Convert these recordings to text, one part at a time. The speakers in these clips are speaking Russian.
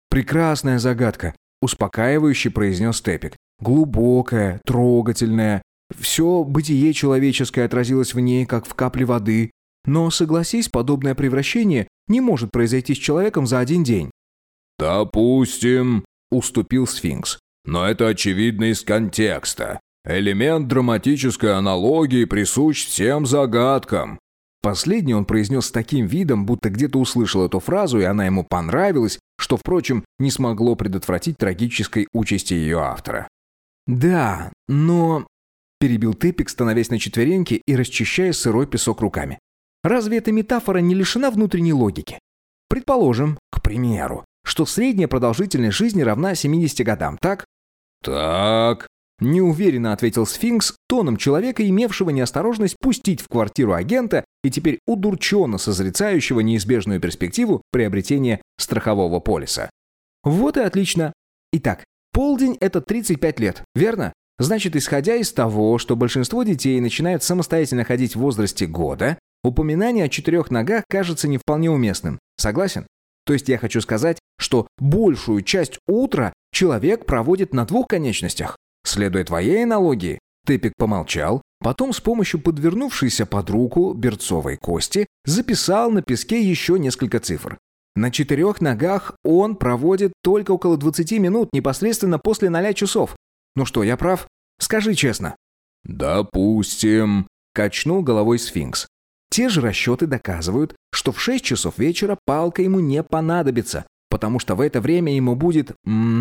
«Прекрасная загадка», — успокаивающе произнес Тепик. «Глубокая, трогательная. Все бытие человеческое отразилось в ней, как в капле воды. Но, согласись, подобное превращение не может произойти с человеком за один день». «Допустим», — уступил Сфинкс. «Но это очевидно из контекста. Элемент драматической аналогии присущ всем загадкам». Последний он произнес с таким видом, будто где-то услышал эту фразу, и она ему понравилась, что, впрочем, не смогло предотвратить трагической участи ее автора. «Да, но...» – перебил Тепик, становясь на четвереньки и расчищая сырой песок руками. «Разве эта метафора не лишена внутренней логики? Предположим, к примеру, что средняя продолжительность жизни равна 70 годам, так?» «Так...» – неуверенно ответил Сфинкс тоном человека, имевшего неосторожность пустить в квартиру агента и теперь удурченно созерцающего неизбежную перспективу приобретения страхового полиса. «Вот и отлично. Итак, полдень – это 35 лет, верно? Значит, исходя из того, что большинство детей начинают самостоятельно ходить в возрасте года, упоминание о 4 ногах кажется не вполне уместным. Согласен? То есть я хочу сказать, что большую часть утра человек проводит на 2 конечностях. Следуя твоей аналогии». Тепик помолчал, потом с помощью подвернувшейся под руку берцовой кости записал на песке еще несколько цифр. На 4 ногах он проводит только около 20 минут непосредственно после 0 часов. Ну что, я прав? Скажи честно. «Допустим», – качнул головой Сфинкс. Те же расчеты доказывают, что в 6 часов вечера палка ему не понадобится, потому что в это время ему будет...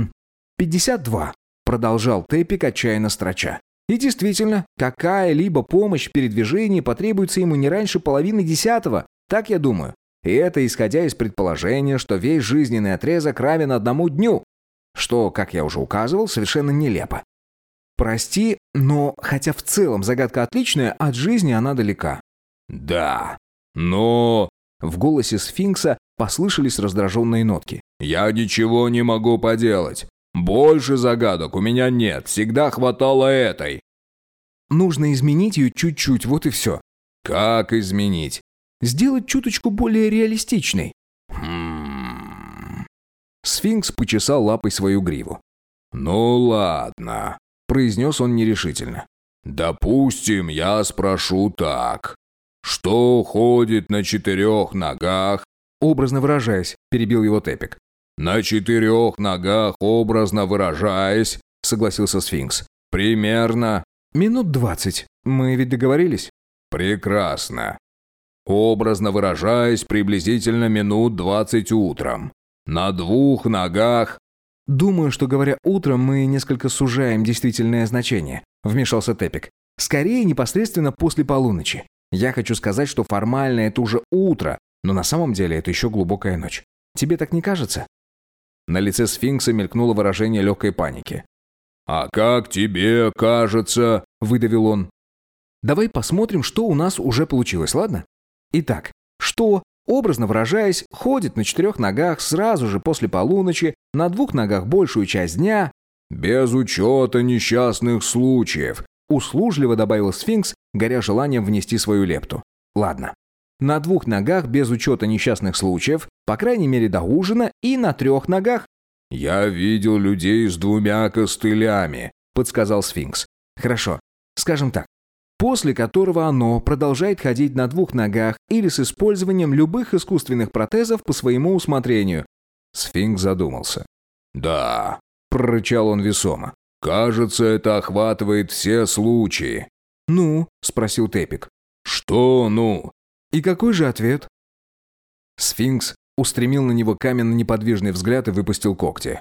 52, продолжал Тепик, отчаянно строча. И действительно, какая-либо помощь в передвижении потребуется ему не раньше 9:30, так я думаю. И это исходя из предположения, что весь жизненный отрезок равен 1 дню, что, как я уже указывал, совершенно нелепо. Прости, но хотя в целом загадка отличная, от жизни она далека. «Да, но...» В голосе Сфинкса послышались раздраженные нотки. «Я ничего не могу поделать. Больше загадок у меня нет, всегда хватало этой». «Нужно изменить ее чуть-чуть, вот и все». «Как изменить?» «Сделать чуточку более реалистичной». Сфинкс почесал лапой свою гриву. «Ну ладно», — произнес он нерешительно. «Допустим, я спрошу так. Что ходит на 4 ногах?» «Образно выражаясь», — перебил его Тепик. «На 4 ногах, образно выражаясь», — согласился Сфинкс. «Примерно...» «Минут 20. Мы ведь договорились?» «Прекрасно. Образно выражаясь, приблизительно минут 20 утром. На 2 ногах...» «Думаю, что, говоря утром, мы несколько сужаем действительное значение», — вмешался Тепик. «Скорее, непосредственно после полуночи. Я хочу сказать, что формально это уже утро, но на самом деле это еще глубокая ночь. Тебе так не кажется?» На лице Сфинкса мелькнуло выражение легкой паники. «А как тебе кажется?» – выдавил он. «Давай посмотрим, что у нас уже получилось, ладно? Итак, что, образно выражаясь, ходит на 4 ногах сразу же после полуночи, на 2 ногах большую часть дня...» «Без учета несчастных случаев», – услужливо добавил Сфинкс, горя желанием внести свою лепту. «Ладно. На 2 ногах без учета несчастных случаев, по крайней мере до ужина, и на 3 ногах...» «Я видел людей с 2 костылями», — подсказал Сфинкс. «Хорошо. Скажем так. После которого оно продолжает ходить на 2 ногах или с использованием любых искусственных протезов по своему усмотрению». Сфинкс задумался. «Да», — прорычал он весомо. «Кажется, это охватывает все случаи». «Ну?» — спросил Тепик. «Что «ну»?» «И какой же ответ?» Сфинкс устремил на него каменно-неподвижный взгляд и выпустил когти.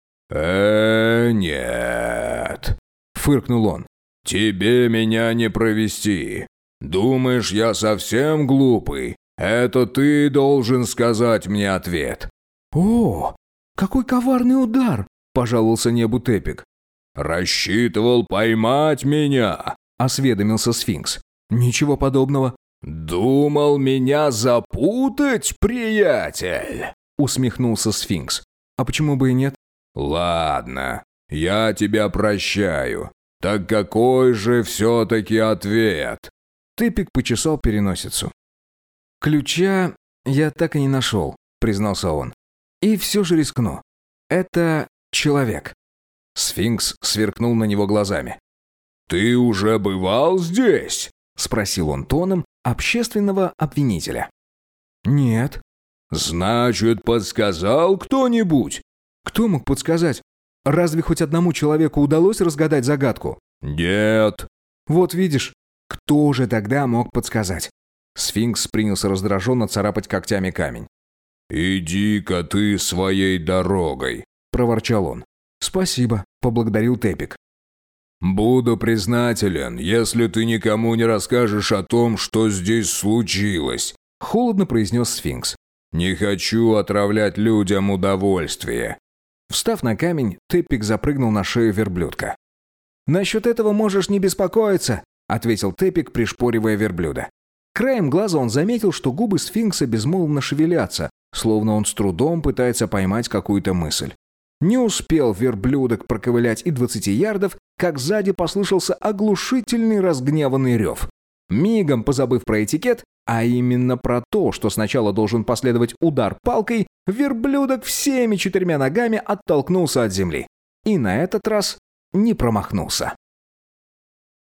Нет», — фыркнул он. «Тебе меня не провести. Думаешь, я совсем глупый? Это ты должен сказать мне ответ». «О, какой коварный удар!» — пожаловался небу Тепик. «Рассчитывал поймать меня?» — осведомился Сфинкс. «Ничего подобного». «Думал меня запутать, приятель?» — усмехнулся Сфинкс. «А почему бы и нет?» «Ладно, я тебя прощаю. Так какой же все-таки ответ?» Тепик почесал переносицу. «Ключа я так и не нашел», — признался он. «И все же рискну. Это человек». Сфинкс сверкнул на него глазами. «Ты уже бывал здесь?» — спросил он тоном общественного обвинителя. «Нет». «Значит, подсказал кто-нибудь?» «Кто мог подсказать? Разве хоть одному человеку удалось разгадать загадку?» «Нет». «Вот видишь, кто же тогда мог подсказать?» Сфинкс принялся раздраженно царапать когтями камень. «Иди-ка ты своей дорогой», — проворчал он. «Спасибо», — поблагодарил Тепик. «Буду признателен, если ты никому не расскажешь о том, что здесь случилось», — холодно произнес Сфинкс. «Не хочу отравлять людям удовольствие». Встав на камень, Тепик запрыгнул на шею верблюдка. «Насчет этого можешь не беспокоиться», — ответил Тепик, пришпоривая верблюда. Краем глаза он заметил, что губы Сфинкса безмолвно шевелятся, словно он с трудом пытается поймать какую-то мысль. Не успел верблюдок проковылять и 20 ярдов, как сзади послышался оглушительный разгневанный рев. Мигом позабыв про этикет, а именно про то, что сначала должен последовать удар палкой, верблюдок всеми 4 ногами оттолкнулся от земли. И на этот раз не промахнулся.